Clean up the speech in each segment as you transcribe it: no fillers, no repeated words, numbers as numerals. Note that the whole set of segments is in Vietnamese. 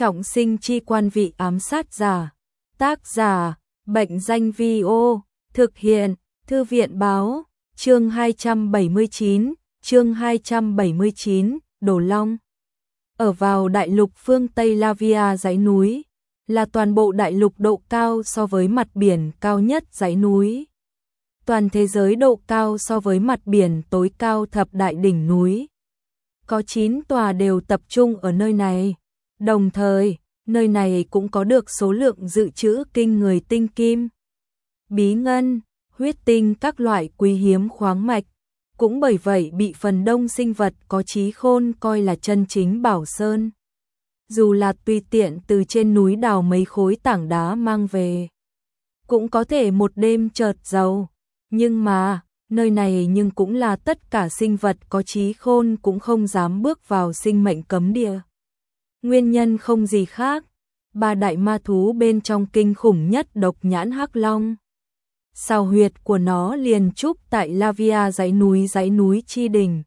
Trọng sinh chi quan vị ám sát giả. Tác giả, Bệnh danh Vi-ô, thực hiện, Thư viện báo, chương 279, Đồ Long. Ở vào đại lục phương Tây Lavia dãy núi, là toàn bộ đại lục độ cao so với mặt biển cao nhất dãy núi. Toàn thế giới độ cao so với mặt biển tối cao thập đại đỉnh núi. Có 9 tòa đều tập trung ở nơi này. Đồng thời, nơi này cũng có được số lượng dự trữ kinh người tinh kim, bí ngân, huyết tinh các loại quý hiếm khoáng mạch. Cũng bởi vậy bị phần đông sinh vật có trí khôn coi là chân chính bảo sơn. Dù là tùy tiện từ trên núi đào mấy khối tảng đá mang về, cũng có thể một đêm chợt giàu. Nhưng mà, nơi này nhưng cũng là tất cả sinh vật có trí khôn cũng không dám bước vào sinh mệnh cấm địa. Nguyên nhân không gì khác, 3 đại ma thú bên trong kinh khủng nhất độc nhãn hắc long. Sao huyệt của nó liền trúc tại Lavia dãy núi chi đỉnh.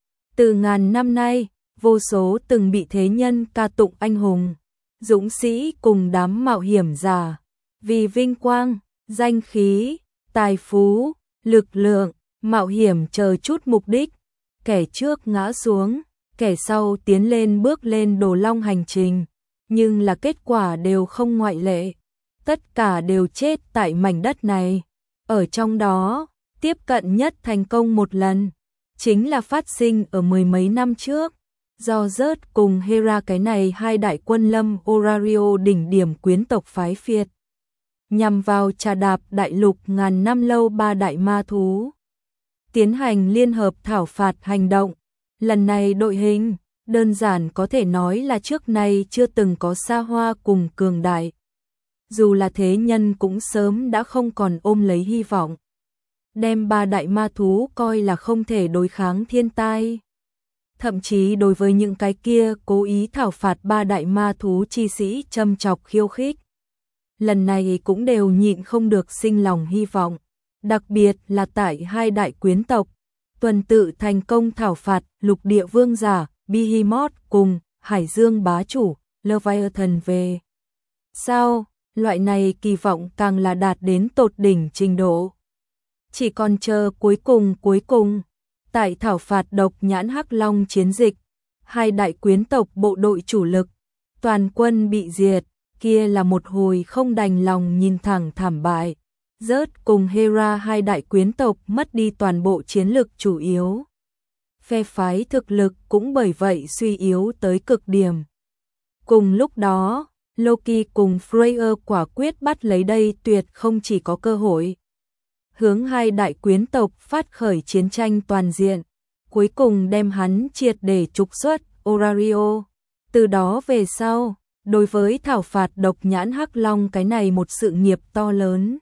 Từ ngàn năm nay, vô số từng bị thế nhân ca tụng anh hùng, dũng sĩ cùng đám mạo hiểm giả, vì vinh quang, danh khí, tài phú, lực lượng, mạo hiểm chờ chút mục đích, kẻ trước ngã xuống, kẻ sau tiến lên bước lên Đồ Long hành trình, nhưng là kết quả đều không ngoại lệ, tất cả đều chết tại mảnh đất này. Ở trong đó, tiếp cận nhất thành công một lần, chính là phát sinh ở mười mấy năm trước, do Zeus cùng Hera cái này hai đại quân lâm Orario đỉnh điểm quyến tộc phái phiệt, nhằm vào trà đạp đại lục ngàn năm lâu 3 đại ma thú, tiến hành liên hợp thảo phạt hành động. Lần này đội hình, đơn giản có thể nói là trước nay chưa từng có xa hoa cùng cường đại. Dù là thế nhân cũng sớm đã không còn ôm lấy hy vọng, đem 3 đại ma thú coi là không thể đối kháng thiên tai. Thậm chí đối với những cái kia cố ý thảo phạt 3 đại ma thú chi sĩ châm chọc khiêu khích, lần này cũng đều nhịn không được sinh lòng hy vọng. Đặc biệt là tại 2 đại quyến tộc, tuần tự thành công thảo phạt lục địa vương giả, Behemoth cùng Hải Dương bá chủ, Leviathan về. Sao, loại này kỳ vọng càng là đạt đến tột đỉnh trình độ. Chỉ còn chờ cuối cùng, tại thảo phạt độc nhãn hắc long chiến dịch, 2 đại quyến tộc bộ đội chủ lực, toàn quân bị diệt, kia là một hồi không đành lòng nhìn thẳng thảm bại. Zeus cùng Hera 2 đại quyến tộc mất đi toàn bộ chiến lực chủ yếu. Phe phái thực lực cũng bởi vậy suy yếu tới cực điểm. Cùng lúc đó, Loki cùng Freyr quả quyết bắt lấy đây tuyệt không chỉ có cơ hội. Hướng 2 đại quyến tộc phát khởi chiến tranh toàn diện, cuối cùng đem hắn triệt để trục xuất Orario. Từ đó về sau, đối với thảo phạt độc nhãn hắc long cái này một sự nghiệp to lớn,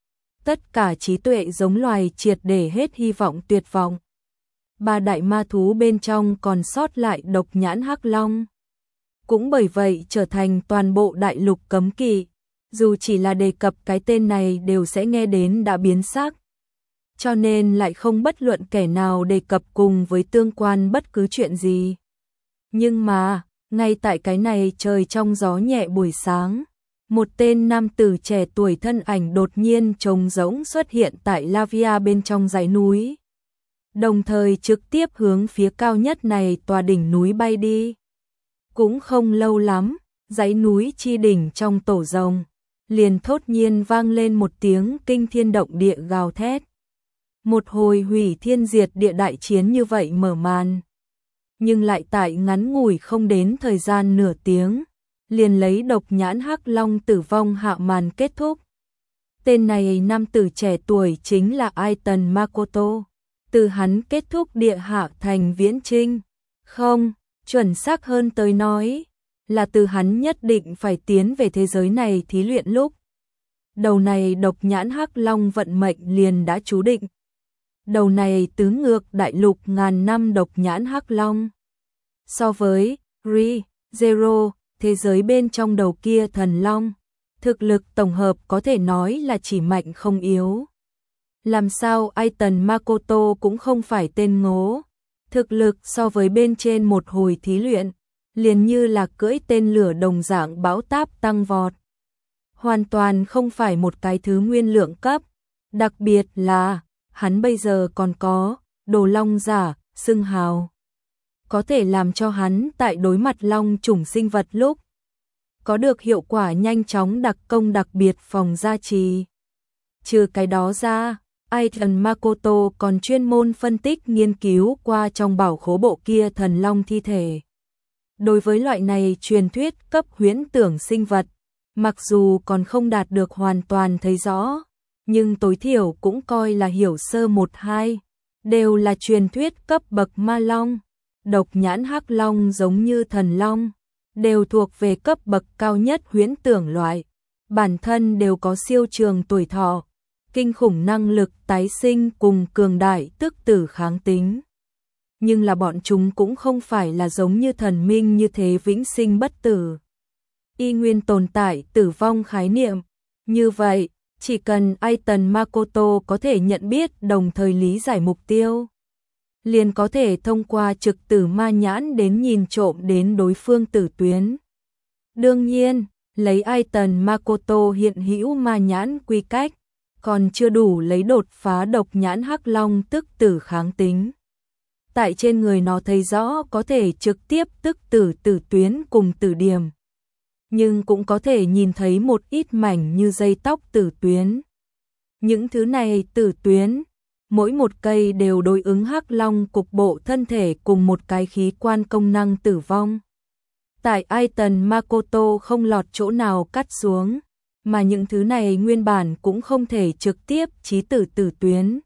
tất cả trí tuệ giống loài triệt để hết hy vọng tuyệt vọng. 3 đại ma thú bên trong còn sót lại độc nhãn hắc long, cũng bởi vậy trở thành toàn bộ đại lục cấm kỵ, dù chỉ là đề cập cái tên này đều sẽ nghe đến đã biến sắc. Cho nên lại không bất luận kẻ nào đề cập cùng với tương quan bất cứ chuyện gì. Nhưng mà, ngay tại cái này trời trong gió nhẹ buổi sáng, một tên nam tử trẻ tuổi thân ảnh đột nhiên trống rỗng xuất hiện tại Lavia bên trong dãy núi, đồng thời trực tiếp hướng phía cao nhất này tòa đỉnh núi bay đi. Cũng không lâu lắm, dãy núi chi đỉnh trong tổ rồng liền thốt nhiên vang lên một tiếng kinh thiên động địa gào thét. Một hồi hủy thiên diệt địa đại chiến như vậy mở màn, nhưng lại tại ngắn ngủi không đến thời gian nửa tiếng, liền lấy độc nhãn hắc long tử vong hạ màn kết thúc. Tên này nam tử trẻ tuổi chính là Aiton Makoto. Từ hắn kết thúc địa hạ thành viễn trinh, không, chuẩn xác hơn tới nói, là từ hắn nhất định phải tiến về thế giới này thí luyện lúc. Đầu này độc nhãn hắc long vận mệnh liền đã chú định. Đầu này tứ ngược đại lục ngàn năm độc nhãn hắc long. So với Zero, thế giới bên trong đầu kia thần long, thực lực tổng hợp có thể nói là chỉ mạnh không yếu. Làm sao Aiton Makoto cũng không phải tên ngố, thực lực so với bên trên một hồi thí luyện, liền như là cưỡi tên lửa đồng dạng bão táp tăng vọt. Hoàn toàn không phải một cái thứ nguyên lượng cấp, đặc biệt là hắn bây giờ còn có đồ long giả, xưng hào. Có thể làm cho hắn tại đối mặt long chủng sinh vật lúc có được hiệu quả nhanh chóng đặc công đặc biệt phòng gia trì. Trừ cái đó ra, Aiton Makoto còn chuyên môn phân tích nghiên cứu qua trong bảo khố bộ kia thần long thi thể. Đối với loại này truyền thuyết cấp huyễn tưởng sinh vật, mặc dù còn không đạt được hoàn toàn thấy rõ, nhưng tối thiểu cũng coi là hiểu sơ một hai, đều là truyền thuyết cấp bậc ma long. Độc nhãn hắc long giống như thần long, đều thuộc về cấp bậc cao nhất huyễn tưởng loại, bản thân đều có siêu trường tuổi thọ, kinh khủng năng lực tái sinh cùng cường đại tức tử kháng tính. Nhưng là bọn chúng cũng không phải là giống như thần minh như thế vĩnh sinh bất tử. Y nguyên tồn tại tử vong khái niệm. Như vậy, chỉ cần Aiton Makoto có thể nhận biết đồng thời lý giải mục tiêu, liền có thể thông qua trực tử ma nhãn đến nhìn trộm đến đối phương tử tuyến. Đương nhiên, lấy Aiton Makoto hiện hữu ma nhãn quy cách, còn chưa đủ lấy đột phá độc nhãn hắc long tức tử kháng tính. Tại trên người nó thấy rõ có thể trực tiếp tức tử tử tuyến cùng tử điểm, nhưng cũng có thể nhìn thấy một ít mảnh như dây tóc tử tuyến. Những thứ này tử tuyến, mỗi một cây đều đối ứng hắc long cục bộ thân thể cùng một cái khí quan công năng tử vong. Tại Aiton Makoto không lọt chỗ nào cắt xuống, mà những thứ này nguyên bản cũng không thể trực tiếp chí tử tử tuyến.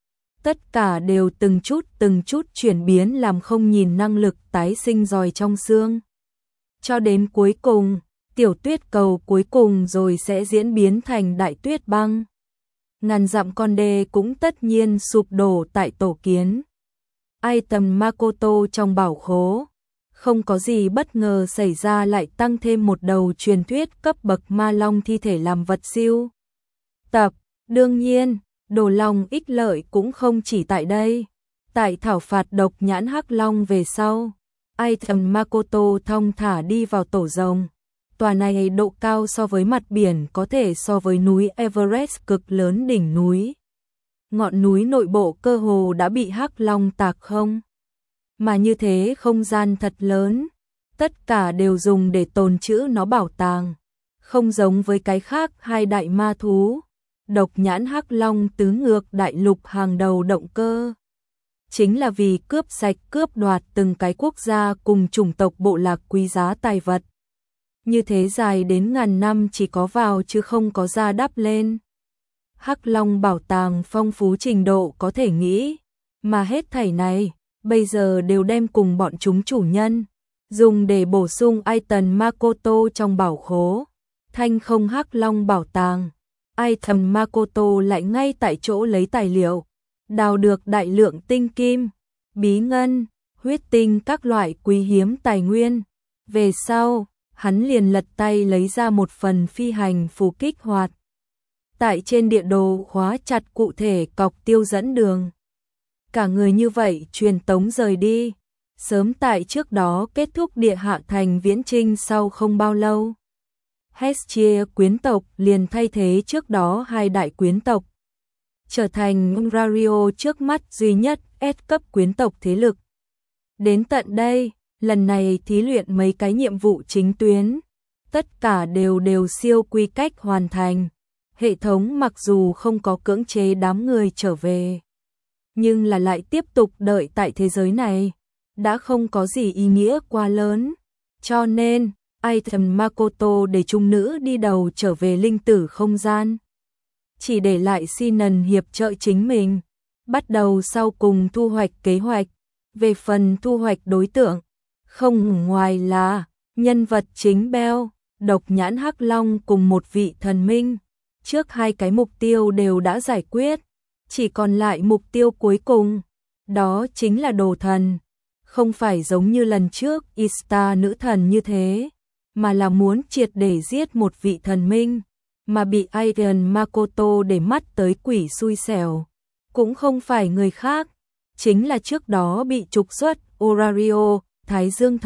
Tất cả đều từng chút chuyển biến làm không nhìn năng lực tái sinh giòi trong xương. Cho đến cuối cùng, tiểu tuyết cầu cuối cùng rồi sẽ diễn biến thành đại tuyết băng. Ngàn dặm con đê cũng tất nhiên sụp đổ tại tổ kiến. Aiton Makoto trong bảo khố, không có gì bất ngờ xảy ra lại tăng thêm một đầu truyền thuyết cấp bậc ma long thi thể làm vật siêu tập. Đương nhiên, đồ long ích lợi cũng không chỉ tại đây. Tại thảo phạt độc nhãn hắc long về sau, Aiton Makoto thong thả đi vào tổ rồng. Tòa này độ cao so với mặt biển có thể so với núi Everest cực lớn đỉnh núi. Ngọn núi nội bộ cơ hồ đã bị hắc long tạc không. Mà như thế không gian thật lớn, tất cả đều dùng để tồn trữ nó bảo tàng. Không giống với cái khác hai đại ma thú, độc nhãn hắc long tứ ngược đại lục hàng đầu động cơ. Chính là vì cướp sạch cướp đoạt từng cái quốc gia cùng chủng tộc bộ lạc quý giá tài vật. Như thế dài đến ngàn năm chỉ có vào chứ không có ra đắp lên. Hắc long bảo tàng phong phú trình độ có thể nghĩ, mà hết thảy này bây giờ đều đem cùng bọn chúng chủ nhân dùng để bổ sung Aiton Makoto trong bảo khố. Thanh không hắc long bảo tàng, Aiton Makoto lại ngay tại chỗ lấy tài liệu, đào được đại lượng tinh kim, bí ngân, huyết tinh các loại quý hiếm tài nguyên. Về sau, hắn liền lật tay lấy ra một phần phi hành phù kích hoạt. Tại trên địa đồ khóa chặt cụ thể cọc tiêu dẫn đường. Cả người như vậy truyền tống rời đi, sớm tại trước đó kết thúc địa hạ thành viễn trinh sau không bao lâu. Hestia quyến tộc liền thay thế trước đó hai đại quyến tộc, trở thành Unrario trước mắt duy nhất S cấp quyến tộc thế lực. Đến tận đây, lần này thí luyện mấy cái nhiệm vụ chính tuyến, tất cả đều siêu quy cách hoàn thành. Hệ thống mặc dù không có cưỡng chế đám người trở về, nhưng là lại tiếp tục đợi tại thế giới này, đã không có gì ý nghĩa quá lớn. Cho nên, Aiton Makoto để trung nữ đi đầu trở về linh tử không gian. Chỉ để lại Sinon hiệp trợ chính mình, bắt đầu sau cùng thu hoạch kế hoạch. Về phần thu hoạch đối tượng, không ngoài là nhân vật chính Bell, độc nhãn hắc long cùng một vị thần minh. Trước hai cái mục tiêu đều đã giải quyết, chỉ còn lại mục tiêu cuối cùng, đó chính là đồ thần. Không phải giống như lần trước Ishtar nữ thần như thế, mà là muốn triệt để giết một vị thần minh, mà bị Aiton Makoto để mắt tới quỷ xui xẻo. Cũng không phải người khác, chính là trước đó bị trục xuất Orario, Thái Dương thần,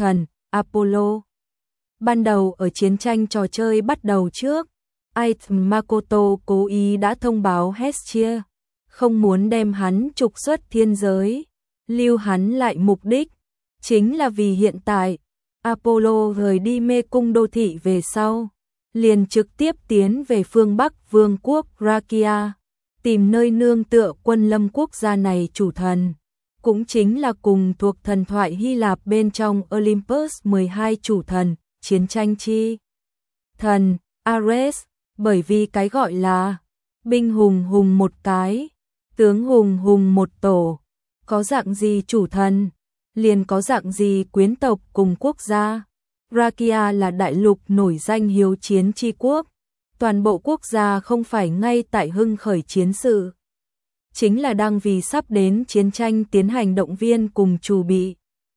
Apollo. Ban đầu ở chiến tranh trò chơi bắt đầu trước, Aithan Makoto cố ý đã thông báo Hestia, không muốn đem hắn trục xuất thiên giới, lưu hắn lại mục đích, chính là vì hiện tại, Apollo rời đi mê cung đô thị về sau, liền trực tiếp tiến về phương Bắc Vương quốc Rakia, tìm nơi nương tựa quân lâm quốc gia này chủ thần, cũng chính là cùng thuộc thần thoại Hy Lạp bên trong Olympus 12 chủ thần, chiến tranh chi thần, Ares, bởi vì cái gọi là binh hùng hùng một cái, tướng hùng hùng một tổ, có dạng gì chủ thần, liền có dạng gì quyến tộc cùng quốc gia. Rakia là đại lục nổi danh hiếu chiến chi quốc, toàn bộ quốc gia không phải ngay tại hưng khởi chiến sự, chính là đang vì sắp đến chiến tranh tiến hành động viên cùng chuẩn bị.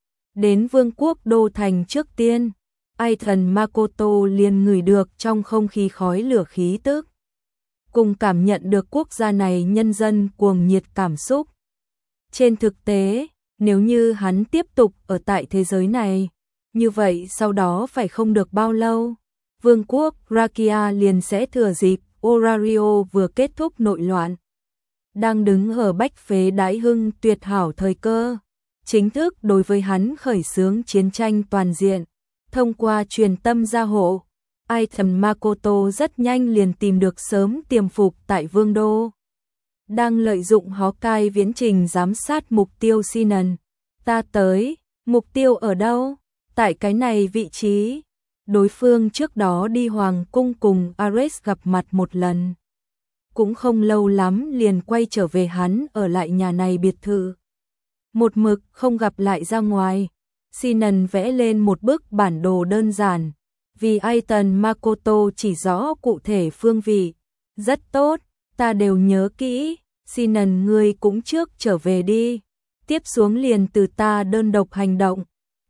Đến vương quốc đô thành trước tiên, Aithan Makoto liền ngửi được trong không khí khói lửa khí tức, cùng cảm nhận được quốc gia này nhân dân cuồng nhiệt cảm xúc. Trên thực tế, nếu như hắn tiếp tục ở tại thế giới này, như vậy sau đó phải không được bao lâu, vương quốc Rakia liền sẽ thừa dịp Orario vừa kết thúc nội loạn, đang đứng ở bách phế đãi hưng tuyệt hảo thời cơ, chính thức đối với hắn khởi xướng chiến tranh toàn diện. Thông qua truyền tâm gia hộ, Aithan Makoto rất nhanh liền tìm được sớm tiềm phục tại vương đô. Đang lợi dụng Hawkeye viễn trình giám sát mục tiêu Sinan. Ta tới, mục tiêu ở đâu? Tại cái này vị trí. Đối phương trước đó đi hoàng cung cùng Ares gặp mặt một lần. Cũng không lâu lắm liền quay trở về hắn ở lại nhà này biệt thự. Một mực không gặp lại ra ngoài. Sinan vẽ lên một bức bản đồ đơn giản, vì Aithan Makoto chỉ rõ cụ thể phương vị. Rất tốt, ta đều nhớ kỹ, Sinan ngươi cũng trước trở về đi, tiếp xuống liền từ ta đơn độc hành động.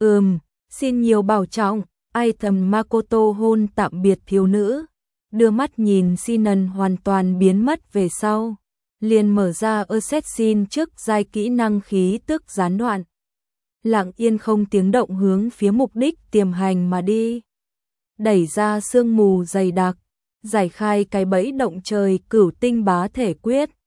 Xin nhiều bảo trọng. Aithan Makoto hôn tạm biệt thiếu nữ, đưa mắt nhìn Sinan hoàn toàn biến mất về sau, liền mở ra Assassin trước giai kỹ năng khí tức gián đoạn. Lặng yên không tiếng động hướng phía mục đích tiềm hành mà đi. Đẩy ra sương mù dày đặc, giải khai cái bẫy động trời cửu tinh bá thể quyết.